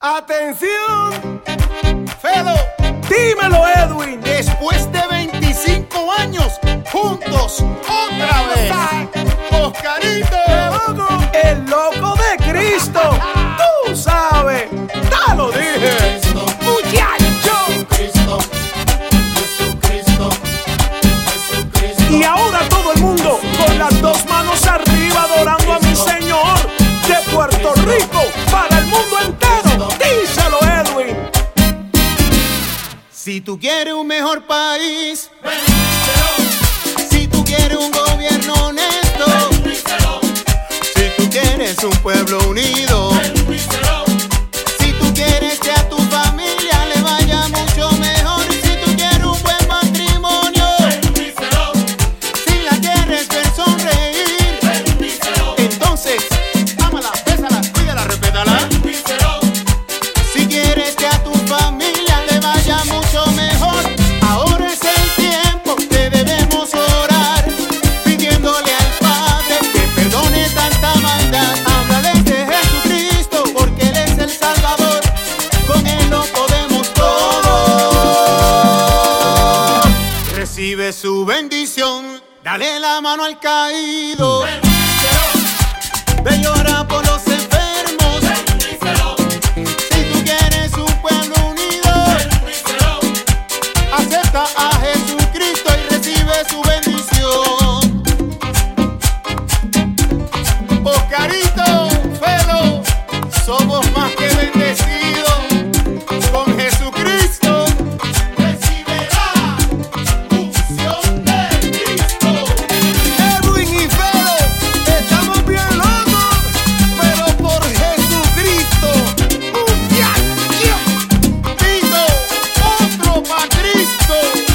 Atención, Felo, dímelo Edwin. después de 25 años, juntos, otra vez. Oscarito, El loco de Cristo. Tú sabes, te lo dije. Muchacho. Y ahora todo el mundo con las dos manos arriba adorando a mi Señor. De Puerto Rico para el mundo entero. Díselo Edwin. si tú quieres un mejor país, si tú quieres un gobierno honesto, si tú quieres un pueblo unido, si tú quieres que a tu familia le vaya mucho mejor, si tú quieres un buen matrimonio, si la quieres ver sonreír, entonces ámala, bésala, cuídala, respétala. Si quieres que a tu familia le vaya mucho mejor, ahora es el tiempo que debemos orar, pidiéndole al Padre que perdone tanta maldad. Háblales de Jesucristo, porque Él es el Salvador, con Él lo podemos todo. Recibe su bendición, dale la mano al caído, ve y ora por los enfermos. Si tú quieres un pueblo unido, acepta a Jesucristo y recibe su bendición. Oscarito, Felo, somos más que bendecidos. Con Jesucristo recibirá unción de Cristo. Edwin y Felo, estamos bien locos, pero por Jesucristo. Muchacho, Cristo, otro pa' Cristo.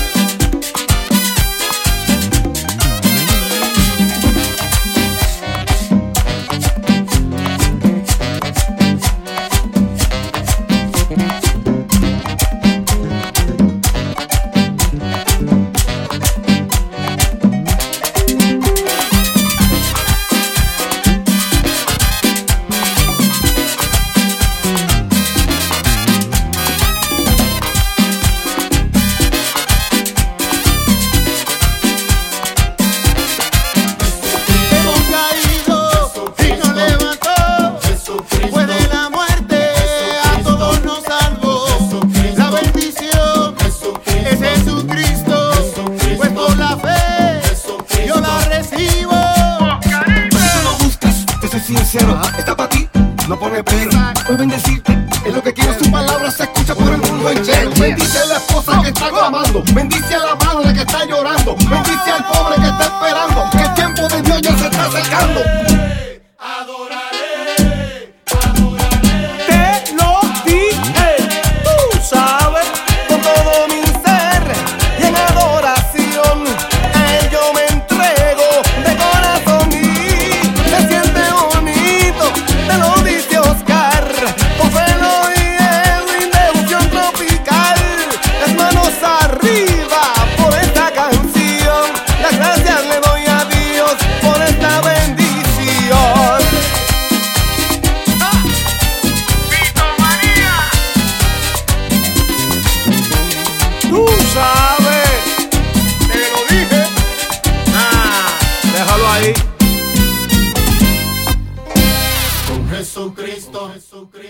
Hemos caído y nos levantó, fue de la muerte, a todos nos salvó. La bendición es Jesucristo, pues por la fe yo la recibo. Tú lo buscas, te soy sincero, está para ti, no pone pero. Voy a bendecirte, es lo que quiero, su palabra se escucha por el mundo entero. Bendice a la esposa que está clamando, bendice a la madre que está llorando, bendice al pobre que está esperando, que el tiempo de Dios ya se está acercando. Te lo dije. Tú sabes, con todo mi ser y en adoración a Él yo me entrego de corazón y se siente bonito. Te lo dice Oscar, con Felo y Edwin de unción tropical. Las manos arriba por esta canción. Las gracias le doy a Dios por esta bendición. Tú sabes, Te lo dije. déjalo ahí. Con Jesucristo.